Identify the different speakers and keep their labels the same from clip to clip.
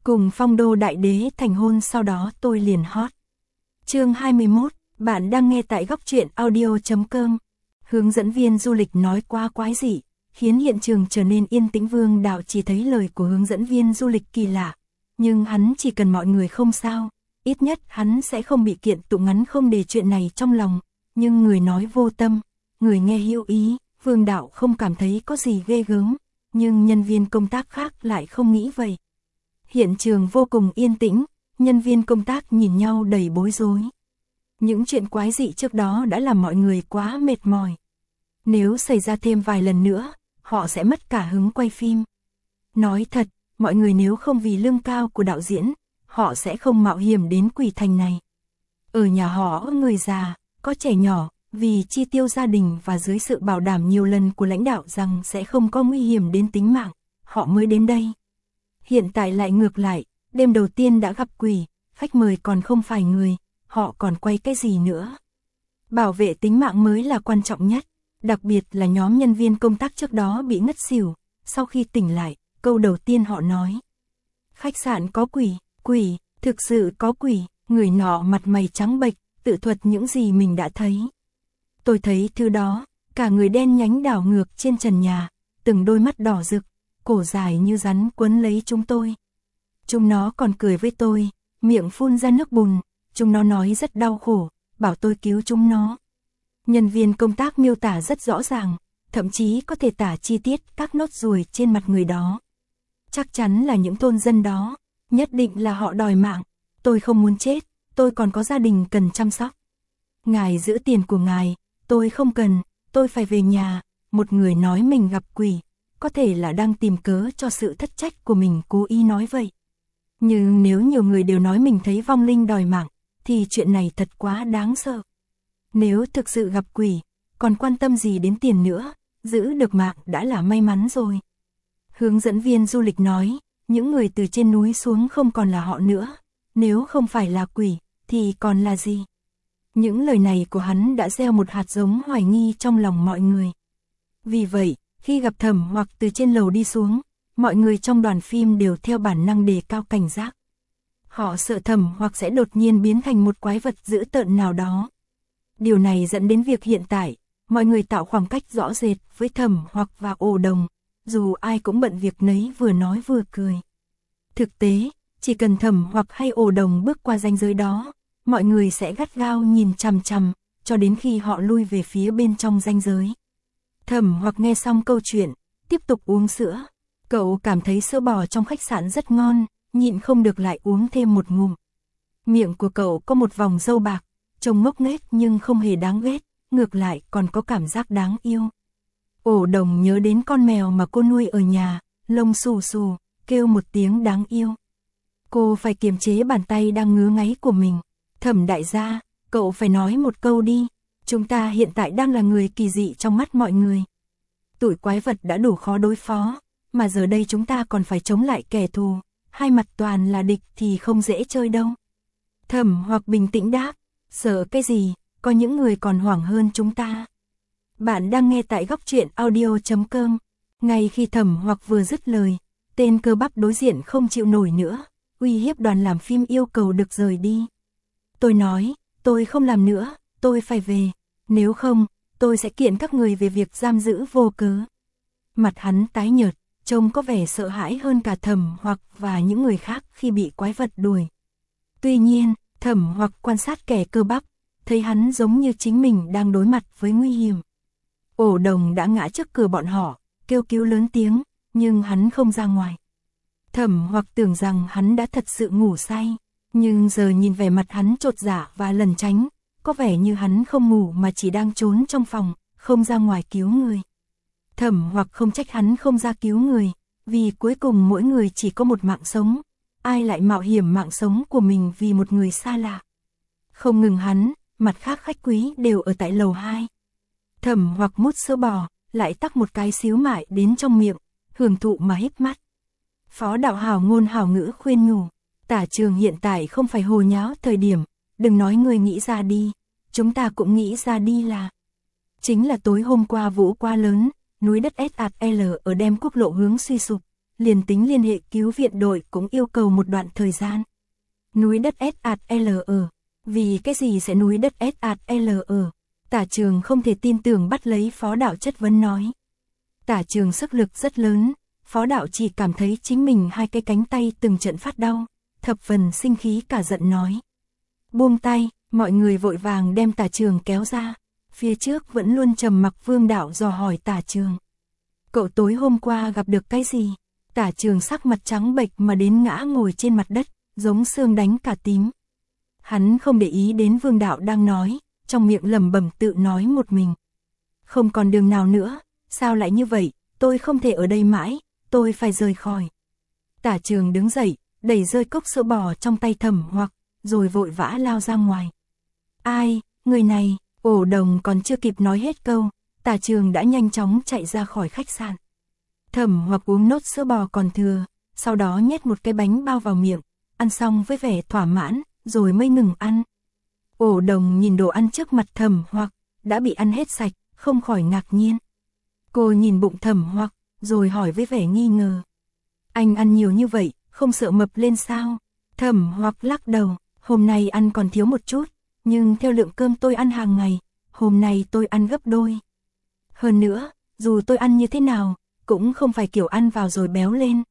Speaker 1: Cùng Phong Đô đại đế thành hôn sau đó tôi liền hot. Chương 21, bạn đang nghe tại góc truyện audio.com. Hướng dẫn viên du lịch nói quá quái dị, khiến hiện trường trở nên yên tĩnh. Vương Đạo chỉ thấy lời của hướng dẫn viên du lịch kỳ lạ, nhưng hắn chỉ cần mọi người không sao, ít nhất hắn sẽ không bị kiện tụng. Ngắn không để chuyện này trong lòng, nhưng người nói vô tâm, người nghe hữu ý. Vương Đạo không cảm thấy có gì ghê gớm, nhưng nhân viên công tác khác lại không nghĩ vậy. Hiện trường vô cùng yên tĩnh, nhân viên công tác nhìn nhau đầy bối rối. Những chuyện quái dị trước đó đã làm mọi người quá mệt mỏi. Nếu xảy ra thêm vài lần nữa, họ sẽ mất cả hứng quay phim. Nói thật, mọi người nếu không vì lương cao của đạo diễn, họ sẽ không mạo hiểm đến Quỷ Thành này. Ở nhà họ có người già, có trẻ nhỏ, vì chi tiêu gia đình và dưới sự bảo đảm nhiều lần của lãnh đạo rằng sẽ không có nguy hiểm đến tính mạng, họ mới đến đây. Hiện tại lại ngược lại, đêm đầu tiên đã gặp quỷ, khách mời còn không phải người, họ còn quay cái gì nữa. Bảo vệ tính mạng mới là quan trọng nhất, đặc biệt là nhóm nhân viên công tác trước đó bị ngất xỉu, sau khi tỉnh lại, câu đầu tiên họ nói: khách sạn có quỷ, thực sự có quỷ. Người nọ mặt mày trắng bệch, tự thuật những gì mình đã thấy. Tôi thấy thứ đó, cả người đen nhánh đảo ngược trên trần nhà, từng đôi mắt đỏ rực, cổ dài như rắn quấn lấy chúng tôi. Chúng nó còn cười với tôi, miệng phun ra nước bùn, chúng nó nói rất đau khổ, bảo tôi cứu chúng nó. Nhân viên công tác miêu tả rất rõ ràng, thậm chí có thể tả chi tiết các nốt ruồi trên mặt người đó. Chắc chắn là những thôn dân đó, nhất định là họ đòi mạng. Tôi không muốn chết, tôi còn có gia đình cần chăm sóc. Ngài giữ tiền của ngài, tôi không cần, tôi phải về nhà. Một người nói mình gặp quỷ, có thể là đang tìm cớ cho sự thất trách của mình, cố ý nói vậy. Nhưng nếu nhiều người đều nói mình thấy vong linh đòi mạng, thì chuyện này thật quá đáng sợ. Nếu thực sự gặp quỷ, còn quan tâm gì đến tiền nữa, giữ được mạng đã là may mắn rồi. Hướng dẫn viên du lịch nói, những người từ trên núi xuống không còn là họ nữa, nếu không phải là quỷ, thì còn là gì? Những lời này của hắn đã gieo một hạt giống hoài nghi trong lòng mọi người. Vì vậy, khi gặp Thẩm Hoặc từ trên lầu đi xuống, mọi người trong đoàn phim đều theo bản năng đề cao cảnh giác. Họ sợ Thẩm Hoặc sẽ đột nhiên biến thành một quái vật dữ tợn nào đó. Điều này dẫn đến việc hiện tại, mọi người tạo khoảng cách rõ rệt với Thẩm Hoặc và Ổ Đồng, dù ai cũng bận việc nấy, vừa nói vừa cười. Thực tế, chỉ cần Thẩm Hoặc hay Ổ Đồng bước qua ranh giới đó, mọi người sẽ gắt gao nhìn chằm chằm, cho đến khi họ lui về phía bên trong ranh giới. Thẩm Hoặc nghe xong câu chuyện, tiếp tục uống sữa. Cậu cảm thấy sữa bò trong khách sạn rất ngon, nhịn không được lại uống thêm một ngụm. Miệng của cậu có một vòng râu bạc, trông ngốc nghếch nhưng không hề đáng ghét, ngược lại còn có cảm giác đáng yêu. Ổ Đồng nhớ đến con mèo mà cô nuôi ở nhà, lông xù xù, kêu một tiếng đáng yêu. Cô phải kiềm chế bàn tay đang ngứa ngáy của mình. Thẩm đại gia, cậu phải nói một câu đi. Chúng ta hiện tại đang là người kỳ dị trong mắt mọi người. Tụi quái vật đã đủ khó đối phó, mà giờ đây chúng ta còn phải chống lại kẻ thù. Hai mặt toàn là địch thì không dễ chơi đâu. Thẩm Hoặc bình tĩnh đáp, sợ cái gì, có những người còn hoảng hơn chúng ta. Bạn đang nghe tại góc truyện audio.com. Ngay khi Thẩm Hoặc vừa dứt lời, tên cơ bắp đối diện không chịu nổi nữa, uy hiếp đoàn làm phim yêu cầu được rời đi. Tôi nói, tôi không làm nữa, tôi phải về, nếu không, tôi sẽ kiện các người về việc giam giữ vô cớ. Mặt hắn tái nhợt, trông có vẻ sợ hãi hơn cả Thẩm Hoặc và những người khác khi bị quái vật đuổi. Tuy nhiên, Thẩm Hoặc quan sát kẻ cơ bắp, thấy hắn giống như chính mình đang đối mặt với nguy hiểm. Ổ Đồng đã ngã trước cửa bọn họ, kêu cứu lớn tiếng, nhưng hắn không ra ngoài. Thẩm Hoặc tưởng rằng hắn đã thật sự ngủ say, nhưng giờ nhìn vẻ mặt hắn chột dạ và lẩn tránh, có vẻ như hắn không ngủ mà chỉ đang trốn trong phòng, không ra ngoài cứu người. Thẩm Hoặc không trách hắn không ra cứu người, vì cuối cùng mỗi người chỉ có một mạng sống, ai lại mạo hiểm mạng sống của mình vì một người xa lạ. Không ngừng hắn, mặt khác khách quý đều ở tại lầu 2. Thẩm Hoặc mút sữa bò, lại tắc một cái xíu mại đến trong miệng, hưởng thụ mà híp mắt. Phó đạo hào ngôn hào ngữ khuyên nhủ, Tả Trường hiện tại không phải hồ nháo thời điểm, đừng nói người nghĩ ra đi, chúng ta cũng nghĩ ra đi là. Chính là tối hôm qua vũ quá lớn, núi đất SAL ở đem quốc lộ hướng suy sụp, liền tính liên hệ cứu viện đội cũng yêu cầu một đoạn thời gian. Núi đất SATLE. Vì cái gì sẽ núi đất SATLE? Tả Trường không thể tin tưởng bắt lấy phó đạo chất vấn nói. Tả Trường sức lực rất lớn, phó đạo chỉ cảm thấy chính mình hai cái cánh tay từng trận phát đau, thập phần sinh khí cả giận nói. Buông tay, mọi người vội vàng đem Tả Trường kéo ra, phía trước vẫn luôn trầm mặc Vương Đạo dò hỏi Tả Trường. Cậu tối hôm qua gặp được cái gì? Tả Trường sắc mặt trắng bệch mà đến ngã ngồi trên mặt đất, giống xương đánh cả tím. Hắn không để ý đến Vương Đạo đang nói, trong miệng lẩm bẩm tự nói một mình. Không còn đường nào nữa, sao lại như vậy, tôi không thể ở đây mãi, tôi phải rời khỏi. Tả Trường đứng dậy, đẩy rơi cốc sữa bò trong tay Thẩm Hoặc, rồi vội vã lao ra ngoài. Ai, người này, Ổ Đồng còn chưa kịp nói hết câu, Tả Trường đã nhanh chóng chạy ra khỏi khách sạn. Thẩm Hoặc uống nốt sữa bò còn thừa, sau đó nhét một cái bánh bao vào miệng, ăn xong với vẻ thỏa mãn, rồi mới ngừng ăn. Ổ Đồng nhìn đồ ăn trước mặt Thẩm Hoặc, đã bị ăn hết sạch, không khỏi ngạc nhiên. Cô nhìn bụng Thẩm Hoặc, rồi hỏi với vẻ nghi ngờ. Anh ăn nhiều như vậy, không sợ mập lên sao? Thẩm Hoặc lắc đầu, hôm nay ăn còn thiếu một chút, nhưng theo lượng cơm tôi ăn hàng ngày, hôm nay tôi ăn gấp đôi. Hơn nữa, dù tôi ăn như thế nào, cũng không phải kiểu ăn vào rồi béo lên.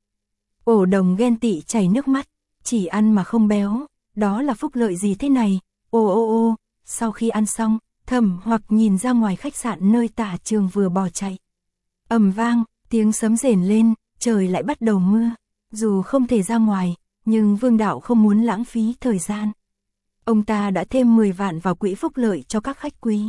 Speaker 1: Ổ Đồng ghen tị chảy nước mắt, chỉ ăn mà không béo, đó là phúc lợi gì thế này? Ô, sau khi ăn xong, Thẩm Hoặc nhìn ra ngoài khách sạn nơi Tả Trường vừa bỏ chạy. Ầm vang, tiếng sấm rền lên, trời lại bắt đầu mưa. Dù không thể ra ngoài, nhưng Vương Đạo không muốn lãng phí thời gian. Ông ta đã thêm 10 vạn vào quỹ phúc lợi cho các khách quý.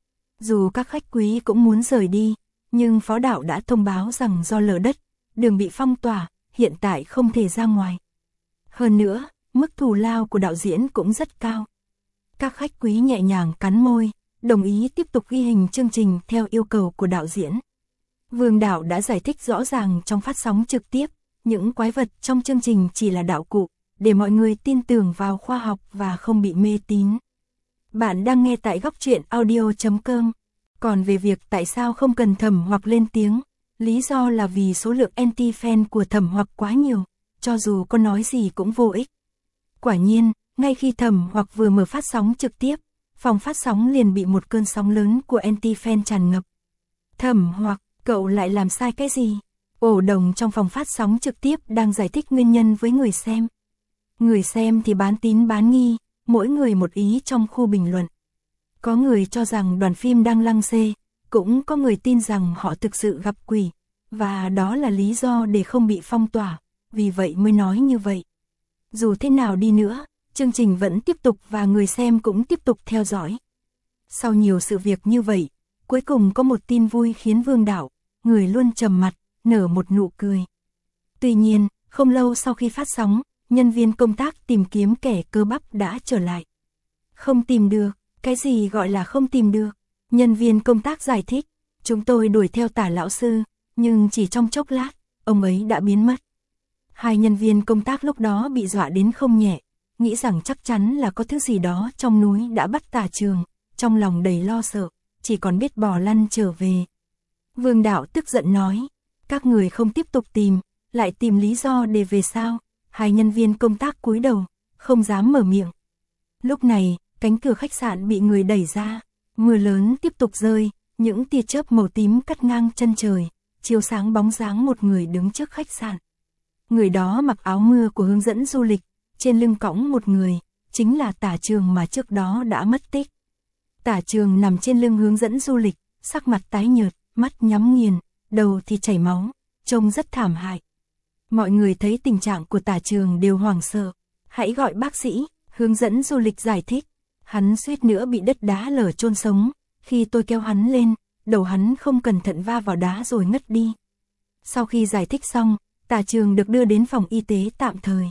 Speaker 1: Dù các khách quý cũng muốn rời đi, nhưng phó đạo đã thông báo rằng do lở đất, đường bị phong tỏa, hiện tại không thể ra ngoài. Hơn nữa, mức thù lao của đạo diễn cũng rất cao. Các khách quý nhẹ nhàng cắn môi, đồng ý tiếp tục ghi hình chương trình theo yêu cầu của đạo diễn. Vương Đạo đã giải thích rõ ràng trong phát sóng trực tiếp, những quái vật trong chương trình chỉ là đạo cụ, để mọi người tin tưởng vào khoa học và không bị mê tín. Bạn đang nghe tại Góc Truyện Audio.com. Còn về việc tại sao không cần Thẩm Hoặc lên tiếng, lý do là vì số lượng anti-fan của Thẩm Hoặc quá nhiều, cho dù có nói gì cũng vô ích. Quả nhiên, ngay khi Thẩm Hoặc vừa mở phát sóng trực tiếp, phòng phát sóng liền bị một cơn sóng lớn của anti-fan tràn ngập. Thẩm Hoặc, cậu lại làm sai cái gì? Ổ Đồng trong phòng phát sóng trực tiếp đang giải thích nguyên nhân với người xem. Người xem thì bán tín bán nghi, mỗi người một ý trong khu bình luận. Có người cho rằng đoàn phim đang lăng xê, cũng có người tin rằng họ thực sự gặp quỷ, và đó là lý do để không bị phong tỏa, vì vậy mới nói như vậy. Dù thế nào đi nữa, chương trình vẫn tiếp tục và người xem cũng tiếp tục theo dõi. Sau nhiều sự việc như vậy, cuối cùng có một tin vui khiến Vương Đạo, người luôn trầm mặt, nở một nụ cười. Tuy nhiên, không lâu sau khi phát sóng, nhân viên công tác tìm kiếm kẻ cơ bắp đã trở lại. Không tìm được, cái gì gọi là không tìm được? Nhân viên công tác giải thích, chúng tôi đuổi theo Tả lão sư, nhưng chỉ trong chốc lát, ông ấy đã biến mất. Hai nhân viên công tác lúc đó bị dọa đến không nhẹ, nghĩ rằng chắc chắn là có thứ gì đó trong núi đã bắt Tả Trường, trong lòng đầy lo sợ, chỉ còn biết bò lăn trở về. Vương Đạo tức giận nói, các người không tiếp tục tìm, lại tìm lý do để về sao? Hai nhân viên công tác cúi đầu, không dám mở miệng. Lúc này, cánh cửa khách sạn bị người đẩy ra, mưa lớn tiếp tục rơi, những tia chớp màu tím cắt ngang chân trời, chiếu sáng bóng dáng một người đứng trước khách sạn. Người đó mặc áo mưa của hướng dẫn du lịch, trên lưng cõng một người, chính là Tả Trường mà trước đó đã mất tích. Tả Trường nằm trên lưng hướng dẫn du lịch, sắc mặt tái nhợt, mắt nhắm nghiền, đầu thì chảy máu, trông rất thảm hại. Mọi người thấy tình trạng của Tả Trường đều hoảng sợ. Hãy gọi bác sĩ, hướng dẫn du lịch giải thích. Hắn suýt nữa bị đất đá lở chôn sống. Khi tôi kéo hắn lên, đầu hắn không cẩn thận va vào đá rồi ngất đi. Sau khi giải thích xong, Tả Trường được đưa đến phòng y tế tạm thời.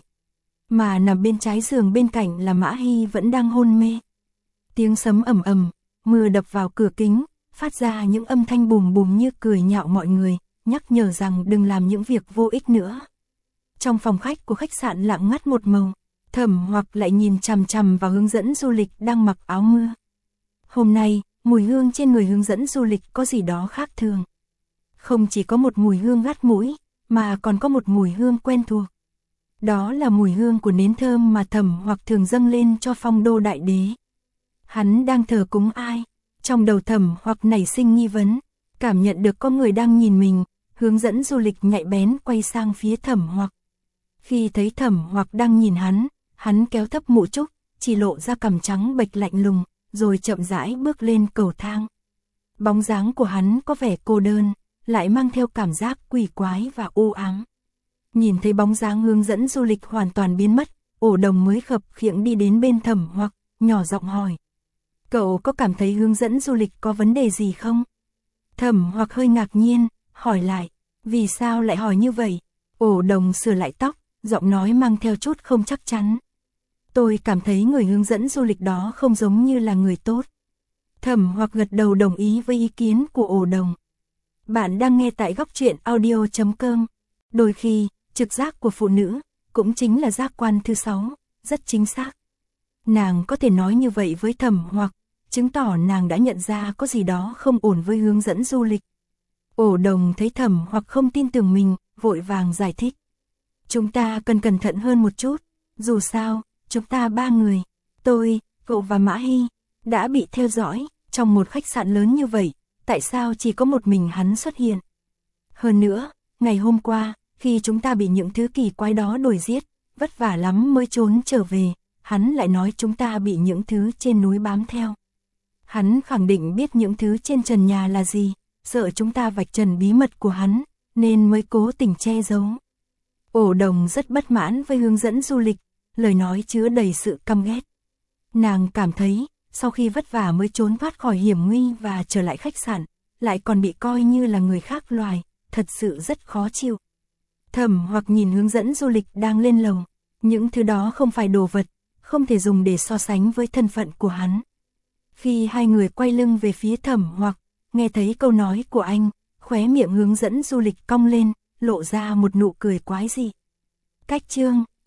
Speaker 1: Mà nằm bên trái giường bên cạnh là Mã Hy vẫn đang hôn mê. Tiếng sấm ầm ầm, mưa đập vào cửa kính, phát ra những âm thanh bùm bùm như cười nhạo mọi người, nhắc nhở rằng đừng làm những việc vô ích nữa. Trong phòng khách của khách sạn lặng ngắt một màu, Thẩm Hoặc lại nhìn chằm chằm vào hướng dẫn du lịch đang mặc áo mưa. Hôm nay, mùi hương trên người hướng dẫn du lịch có gì đó khác thường. Không chỉ có một mùi hương gắt mũi, mà còn có một mùi hương quen thuộc. Đó là mùi hương của nến thơm mà Thẩm Hoặc thường dâng lên cho Phong Đô đại đế. Hắn đang thờ cúng ai? Trong đầu Thẩm Hoặc nảy sinh nghi vấn, cảm nhận được có người đang nhìn mình, hướng dẫn du lịch nhạy bén quay sang phía Thẩm Hoặc. Khi thấy Thẩm Hoặc đang nhìn hắn kéo thấp mũ trúc, chỉ lộ ra cằm trắng bệch lạnh lùng, rồi chậm rãi bước lên cầu thang. Bóng dáng của hắn có vẻ cô đơn, lại mang theo cảm giác quỷ quái và u ám. Nhìn thấy bóng dáng hướng dẫn du lịch hoàn toàn biến mất, Ổ Đồng mới khập khiễng đi đến bên Thẩm Hoặc, nhỏ giọng hỏi. Cậu có cảm thấy hướng dẫn du lịch có vấn đề gì không? Thẩm Hoặc hơi ngạc nhiên, hỏi lại. Vì sao lại hỏi như vậy? Ổ Đồng sửa lại tóc, giọng nói mang theo chút không chắc chắn. Tôi cảm thấy người hướng dẫn du lịch đó không giống như là người tốt. Thẩm Hoặc gật đầu đồng ý với ý kiến của Ổ Đồng. Bạn đang nghe tại góc truyện audio.com. Đôi khi, trực giác của phụ nữ cũng chính là giác quan thứ 6, rất chính xác. Nàng có thể nói như vậy với Thẩm Hoặc, chứng tỏ nàng đã nhận ra có gì đó không ổn với hướng dẫn du lịch. Ổ Đồng thấy Thẩm Hoặc không tin tưởng mình, vội vàng giải thích. Chúng ta cần cẩn thận hơn một chút, dù sao, chúng ta 3 người, tôi, cậu và Mã Hy, đã bị theo dõi, trong một khách sạn lớn như vậy, tại sao chỉ có một mình hắn xuất hiện? Hơn nữa, ngày hôm qua, khi chúng ta bị những thứ kỳ quái đó đuổi giết, vất vả lắm mới trốn trở về, hắn lại nói chúng ta bị những thứ trên núi bám theo. Hắn khẳng định biết những thứ trên trần nhà là gì, sợ chúng ta vạch trần bí mật của hắn, nên mới cố tình che giấu. Ổ Đồng rất bất mãn với hướng dẫn du lịch, lời nói chứa đầy sự căm ghét. Nàng cảm thấy, sau khi vất vả mới trốn thoát khỏi hiểm nguy và trở lại khách sạn, lại còn bị coi như là người khác loài, thật sự rất khó chịu. Thẩm Hoặc nhìn hướng dẫn du lịch đang lên lầu, những thứ đó không phải đồ vật, không thể dùng để so sánh với thân phận của hắn. Khi hai người quay lưng về phía Thẩm Hoặc, nghe thấy câu nói của anh, khóe miệng hướng dẫn du lịch cong lên, lộ ra một nụ cười quái dị. Cách chương